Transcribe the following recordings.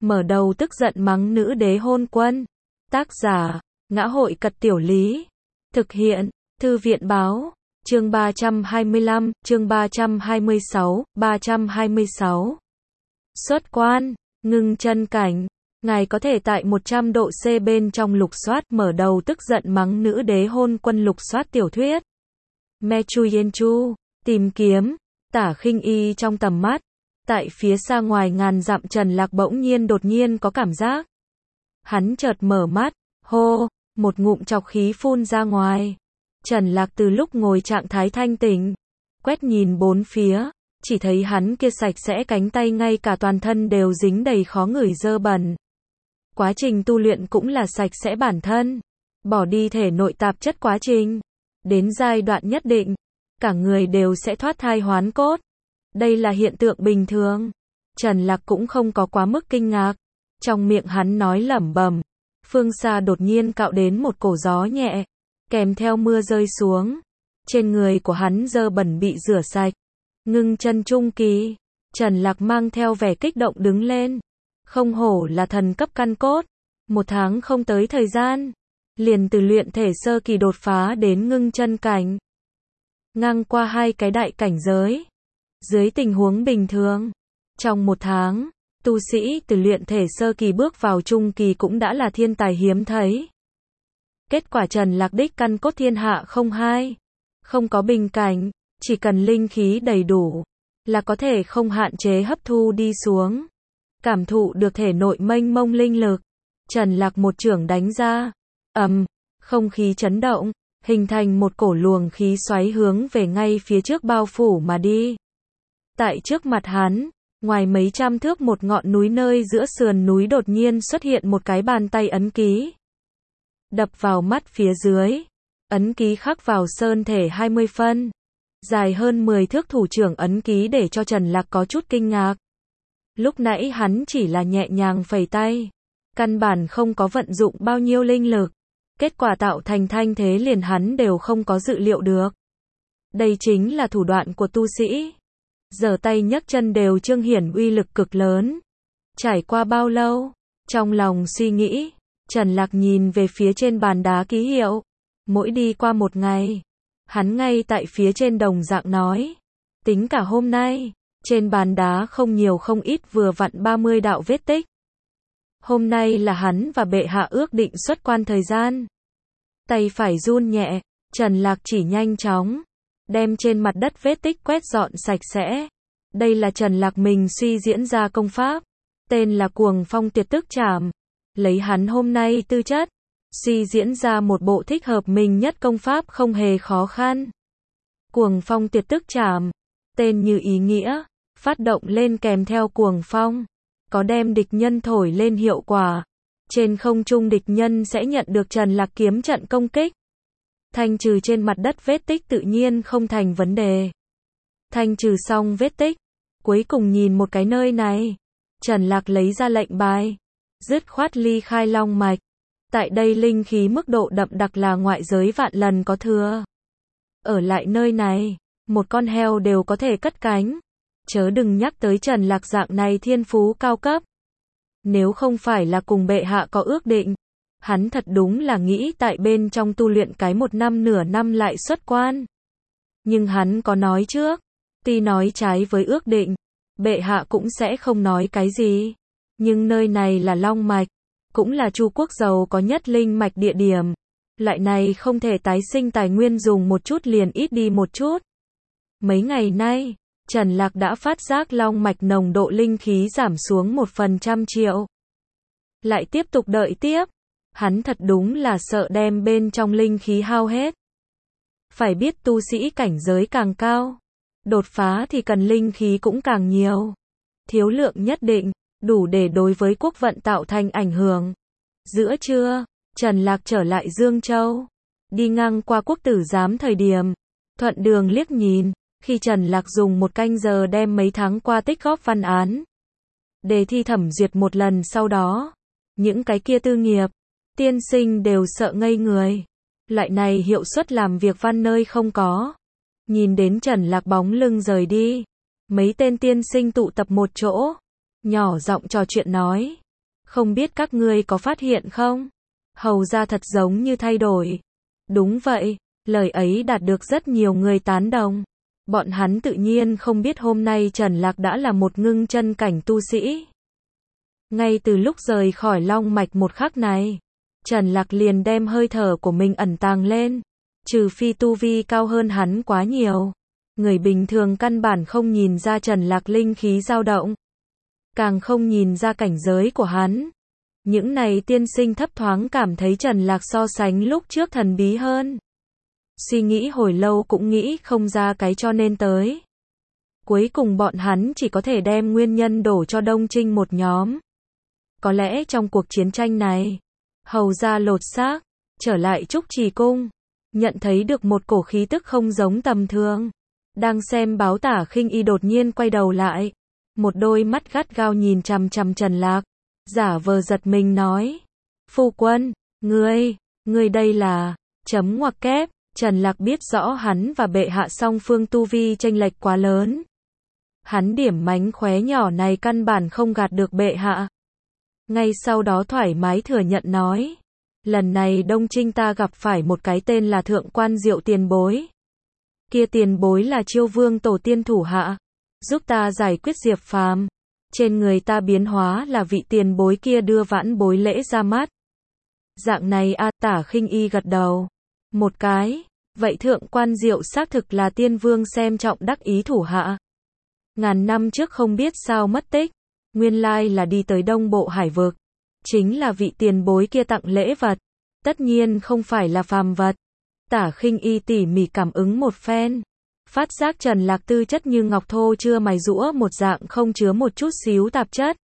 mở đầu tức giận mắng nữ đế hôn quân. Tác giả, Ngã Hội Cật Tiểu Lý. Thực hiện, Thư viện Báo. Chương 325, chương 326. Xuất quan, ngưng chân cảnh. Ngài có thể tại 100 độ C bên trong lục soát, mở đầu tức giận mắng nữ đế hôn quân lục soát tiểu thuyết. Mechu Yenchu, tìm kiếm, Tả Khinh Y trong tầm mắt. Tại phía xa ngoài ngàn dặm, Trần Lạc bỗng nhiên đột nhiên có cảm giác. Hắn chợt mở mắt, hô, một ngụm trọc khí phun ra ngoài. Trần Lạc từ lúc ngồi trạng thái thanh tỉnh, quét nhìn bốn phía, chỉ thấy hắn kia sạch sẽ cánh tay ngay cả toàn thân đều dính đầy khó ngửi dơ bẩn. Quá trình tu luyện cũng là sạch sẽ bản thân, bỏ đi thể nội tạp chất quá trình. Đến giai đoạn nhất định, cả người đều sẽ thoát thai hoán cốt. Đây là hiện tượng bình thường. Trần Lạc cũng không có quá mức kinh ngạc. Trong miệng hắn nói lẩm bẩm, phương xa đột nhiên cạo đến một cổ gió nhẹ, kèm theo mưa rơi xuống. Trên người của hắn dơ bẩn bị rửa sạch. Ngưng chân trung kỳ, Trần Lạc mang theo vẻ kích động đứng lên. Không hổ là thần cấp căn cốt. 1 tháng không tới thời gian, liền từ luyện thể sơ kỳ đột phá đến ngưng chân cảnh. Ngang qua 2 cái đại cảnh giới. Dưới tình huống bình thường, trong 1 tháng, tu sĩ từ luyện thể sơ kỳ bước vào trung kỳ cũng đã là thiên tài hiếm thấy. Kết quả Trần Lạc đích căn cốt thiên hạ không hai, không có bình cảnh, chỉ cần linh khí đầy đủ, là có thể không hạn chế hấp thu đi xuống. Cảm thụ được thể nội mênh mông linh lực, Trần Lạc một chưởng đánh ra, không khí chấn động, hình thành một cổ luồng khí xoáy hướng về ngay phía trước bao phủ mà đi. Tại trước mặt hắn, ngoài mấy trăm thước một ngọn núi nơi giữa sườn núi đột nhiên xuất hiện một cái bàn tay ấn ký. Đập vào mắt phía dưới, ấn ký khắc vào sơn thể 20 phân, dài hơn 10 thước thủ trưởng ấn ký để cho Trần Lạc có chút kinh ngạc. Lúc nãy hắn chỉ là nhẹ nhàng phẩy tay, căn bản không có vận dụng bao nhiêu linh lực, kết quả tạo thành thanh thế liền hắn đều không có dự liệu được. Đây chính là thủ đoạn của tu sĩ. Giở tay nhấc chân đều trương hiển uy lực cực lớn. Trải qua bao lâu? Trong lòng suy nghĩ, Trần Lạc nhìn về phía trên bàn đá ký hiệu. Mỗi đi qua 1 ngày, hắn ngay tại phía trên đồng dạng nói. Tính cả hôm nay, trên bàn đá không nhiều không ít vừa vặn 30 đạo vết tích. Hôm nay là hắn và bệ hạ ước định xuất quan thời gian. Tay phải run nhẹ, Trần Lạc chỉ nhanh chóng đem trên mặt đất vết tích quét dọn sạch sẽ. Đây là Trần Lạc mình suy diễn ra công pháp, tên là Cuồng Phong Tuyệt Tức Trảm. Lấy hắn hôm nay tư chất, suy diễn ra một bộ thích hợp mình nhất công pháp không hề khó khăn. Cuồng Phong Tuyệt Tức Trảm, tên như ý nghĩa, phát động lên kèm theo cuồng phong, có đem địch nhân thổi lên hiệu quả. Trên không trung địch nhân sẽ nhận được Trần Lạc kiếm trận công kích. Thanh trừ trên mặt đất vết tích tự nhiên không thành vấn đề. Thanh trừ xong vết tích, cuối cùng nhìn một cái nơi này, Trần Lạc lấy ra lệnh bài, dứt khoát ly khai long mạch. Tại đây linh khí mức độ đậm đặc là ngoại giới vạn lần có thừa. Ở lại nơi này, một con heo đều có thể cất cánh. Chớ đừng nhắc tới Trần Lạc dạng này thiên phú cao cấp. Nếu không phải là cùng bệ hạ có ước định, hắn thật đúng là nghĩ tại bên trong tu luyện cái 1 năm nửa năm lại xuất quan. Nhưng hắn có nói trước, tuy nói trái với ước định, bệ hạ cũng sẽ không nói cái gì. Nhưng nơi này là long mạch, cũng là Chu quốc giàu có nhất linh mạch địa điểm. Loại này không thể tái sinh tài nguyên dùng một chút liền ít đi một chút. Mấy ngày nay, Trần Lạc đã phát giác long mạch nồng độ linh khí giảm xuống 1% triệu. Lại tiếp tục đợi tiếp, hắn thật đúng là sợ đem bên trong linh khí hao hết. Phải biết tu sĩ cảnh giới càng cao, đột phá thì cần linh khí cũng càng nhiều. Thiếu lượng nhất định, đủ để đối với quốc vận tạo thành ảnh hưởng. Giữa trưa, Trần Lạc trở lại Dương Châu, đi ngang qua quốc tử giám thời điểm, thuận đường liếc nhìn. Khi Trần Lạc dùng 1 canh giờ đem mấy tháng qua tích góp văn án, đề thi thẩm duyệt một lần sau đó, những cái kia tư nghiệp, tiên sinh đều sợ ngây người. Loại này hiệu suất làm việc văn nơi không có. Nhìn đến Trần Lạc bóng lưng rời đi, mấy tên tiên sinh tụ tập một chỗ, nhỏ giọng trò chuyện nói, Không biết các ngươi có phát hiện không? Hầu ra thật giống như thay đổi. Đúng vậy, lời ấy đạt được rất nhiều người tán đồng. Bọn hắn tự nhiên không biết hôm nay Trần Lạc đã là một ngưng chân cảnh tu sĩ. Ngay từ lúc rời khỏi Long Mạch một khắc này, Trần Lạc liền đem hơi thở của mình ẩn tàng lên. Trừ phi tu vi cao hơn hắn quá nhiều. Người bình thường căn bản không nhìn ra Trần Lạc linh khí dao động. Càng không nhìn ra cảnh giới của hắn. Những này tiên sinh thấp thoáng cảm thấy Trần Lạc so sánh lúc trước thần bí hơn. Suy nghĩ hồi lâu cũng nghĩ không ra cái cho nên tới. Cuối cùng bọn hắn chỉ có thể đem nguyên nhân đổ cho Đông Trinh một nhóm. Có lẽ trong cuộc chiến tranh này, hầu ra lột xác, trở lại Trúc Trì Cung, nhận thấy được một cổ khí tức không giống tầm thường. Đang xem báo Tả Khinh Y đột nhiên quay đầu lại, một đôi mắt gắt gao nhìn chằm chằm Trần Lạc, giả vờ giật mình nói: "Phu quân, ngươi đây là..." chấm ngoặc kép. Trần Lạc biết rõ hắn và bệ hạ song phương tu vi chênh lệch quá lớn. Hắn điểm mánh khóe nhỏ này căn bản không gạt được bệ hạ. Ngay sau đó thoải mái thừa nhận nói: "Lần này Đông Trinh ta gặp phải một cái tên là Thượng Quan Diệu tiền bối. Kia tiền bối là Chiêu Vương tổ tiên thủ hạ, giúp ta giải quyết Diệp Phàm. Trên người ta biến hóa là vị tiền bối kia đưa vãn bối lễ ra mắt." Dạng này a, Tả Khinh Y gật đầu một cái. Vậy Thượng Quan Diệu xác thực là tiên vương xem trọng đắc ý thủ hạ. Ngàn năm trước không biết sao mất tích, nguyên lai là đi tới Đông Bộ Hải vực. Chính là vị tiền bối kia tặng lễ vật, tất nhiên không phải là phàm vật. Tả Khinh Y tỉ mỉ cảm ứng một phen, phát giác Trần Lạc tư chất như ngọc thô chưa mài rũa một dạng, không chứa một chút xíu tạp chất.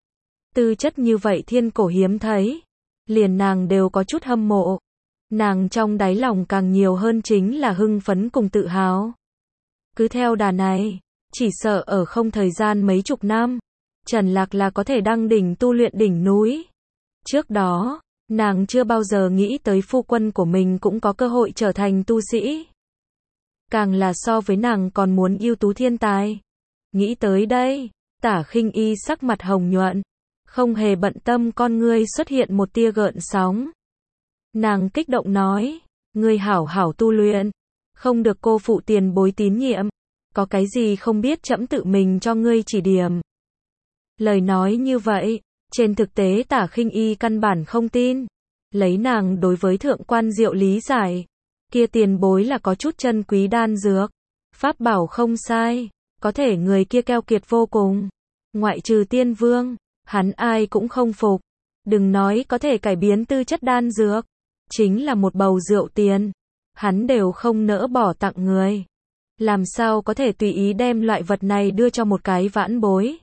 Tư chất như vậy thiên cổ hiếm thấy, liền nàng đều có chút hâm mộ. Nàng trong đáy lòng càng nhiều hơn chính là hưng phấn cùng tự hào. Cứ theo đà này, chỉ sợ ở không thời gian mấy chục năm, Trần Lạc là có thể đăng đỉnh tu luyện đỉnh núi. Trước đó, nàng chưa bao giờ nghĩ tới phu quân của mình cũng có cơ hội trở thành tu sĩ. Càng là so với nàng còn muốn ưu tú thiên tài. Nghĩ tới đây, Tả Khinh Y sắc mặt hồng nhuận, không hề bận tâm con ngươi xuất hiện một tia gợn sóng. Nàng kích động nói: "Ngươi hảo hảo tu luyện, không được cô phụ tiền bối tín nhiệm, có cái gì không biết trẫm tự mình cho ngươi chỉ điểm." Lời nói như vậy, trên thực tế Tả Khinh Y căn bản không tin. Lấy nàng đối với Thượng Quan Diệu lý giải, kia tiền bối là có chút chân quý đan dược, pháp bảo không sai, có thể người kia keo kiệt vô cùng. Ngoại trừ tiên vương, hắn ai cũng không phục. Đừng nói có thể cải biến tư chất đan dược, chính là một bầu rượu tiền, hắn đều không nỡ bỏ tặng người. Làm sao có thể tùy ý đem loại vật này đưa cho một cái vãn bối.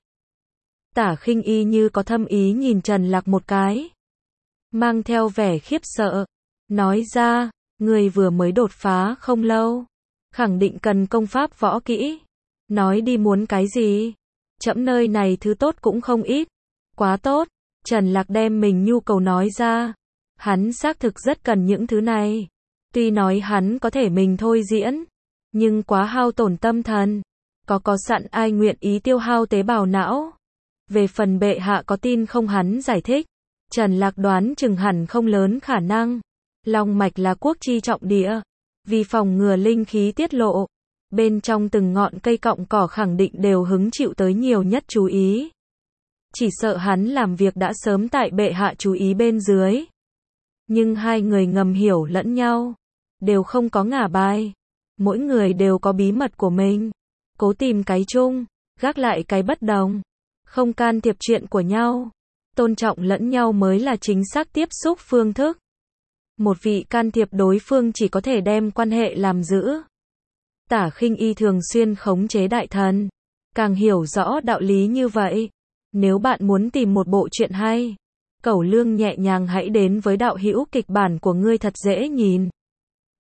Tả Khinh Y như có thâm ý nhìn Trần Lạc một cái, mang theo vẻ khiếp sợ, nói ra: "Người vừa mới đột phá không lâu, khẳng định cần công pháp võ kỹ. Nói đi muốn cái gì? Trẫm nơi này thứ tốt cũng không ít." Quá tốt. Trần Lạc đem mình nhu cầu nói ra. Hắn xác thực rất cần những thứ này. Tuy nói hắn có thể mình thôi diễn, nhưng quá hao tổn tâm thần. Có sẵn ai nguyện ý tiêu hao tế bào não. Về phần bệ hạ có tin không hắn giải thích, Trần Lạc đoán chừng hẳn không lớn khả năng. Long Mạch là quốc chi trọng địa, vì phòng ngừa linh khí tiết lộ, bên trong từng ngọn cây cọng cỏ khẳng định đều hứng chịu tới nhiều nhất chú ý. Chỉ sợ hắn làm việc đã sớm tại bệ hạ chú ý bên dưới. Nhưng hai người ngầm hiểu lẫn nhau, đều không có ngả bài. Mỗi người đều có bí mật của mình, cố tìm cái chung, gác lại cái bất đồng. Không can thiệp chuyện của nhau, tôn trọng lẫn nhau mới là chính xác tiếp xúc phương thức. Một vị can thiệp đối phương chỉ có thể đem quan hệ làm dữ. Tả Khinh Y thường xuyên khống chế đại thần, càng hiểu rõ đạo lý như vậy. Nếu bạn muốn tìm một bộ truyện hay, cẩu lương nhẹ nhàng hãy đến với đạo hữu kịch bản của ngươi thật dễ nhìn.